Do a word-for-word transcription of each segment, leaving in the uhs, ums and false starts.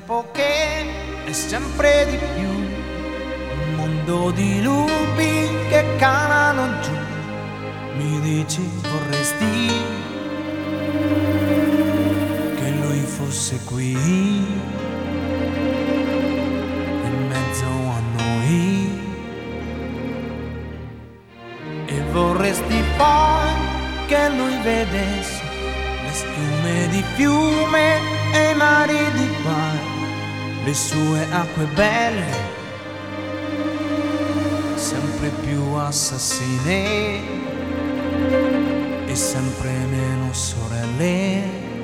tempo che è sempre di più, un mondo di lupi che calano giù. Mi dici vorresti che lui fosse qui in mezzo a noi, e vorresti poi che lui vedesse le schiume di fiume e i mari di mare, le sue acque belle, sempre più assassine e sempre meno sorelle.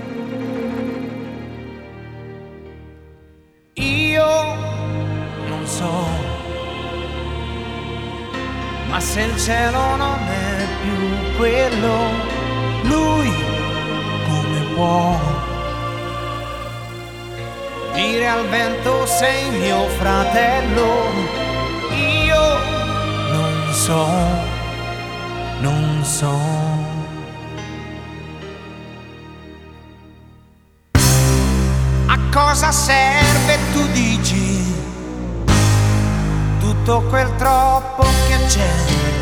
Io non so, ma se il cielo non è più quello, lui come può dire al vento sei mio fratello? Io non so, non so. A cosa serve, tu dici, tutto quel troppo che c'è,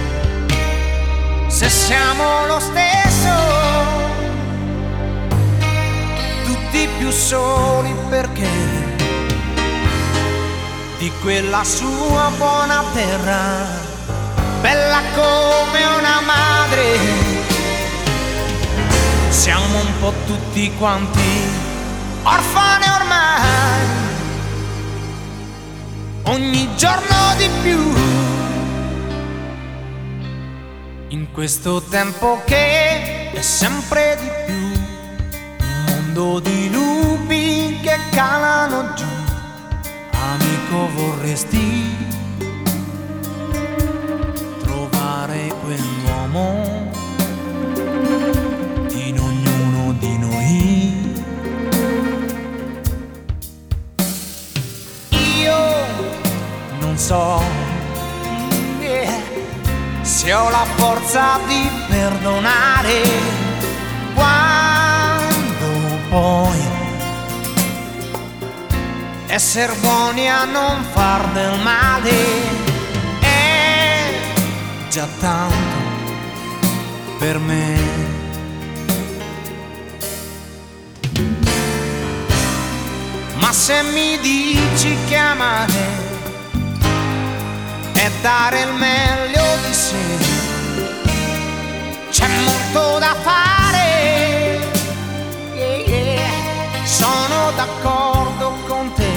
se siamo lo stesso, tutti più soli perché di quella sua buona terra, bella come una madre, siamo un po' tutti quanti orfani ormai, ogni giorno di più, in questo tempo che è sempre di più, un mondo di lupi che calano giù. Amico, vorresti trovare quell'uomo in ognuno di noi? Io non so, yeah, se ho la forza di perdonare quando poi essere buoni a non far del male è già tanto per me. Ma se mi dici che amare è dare il meglio di sé, c'è molto da fare, yeah, yeah. Sono d'accordo con te,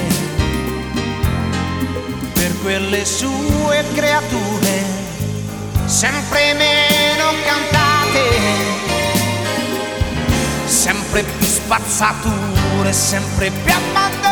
per quelle sue creature sempre meno cantate, sempre più spazzature, sempre più abbandonate.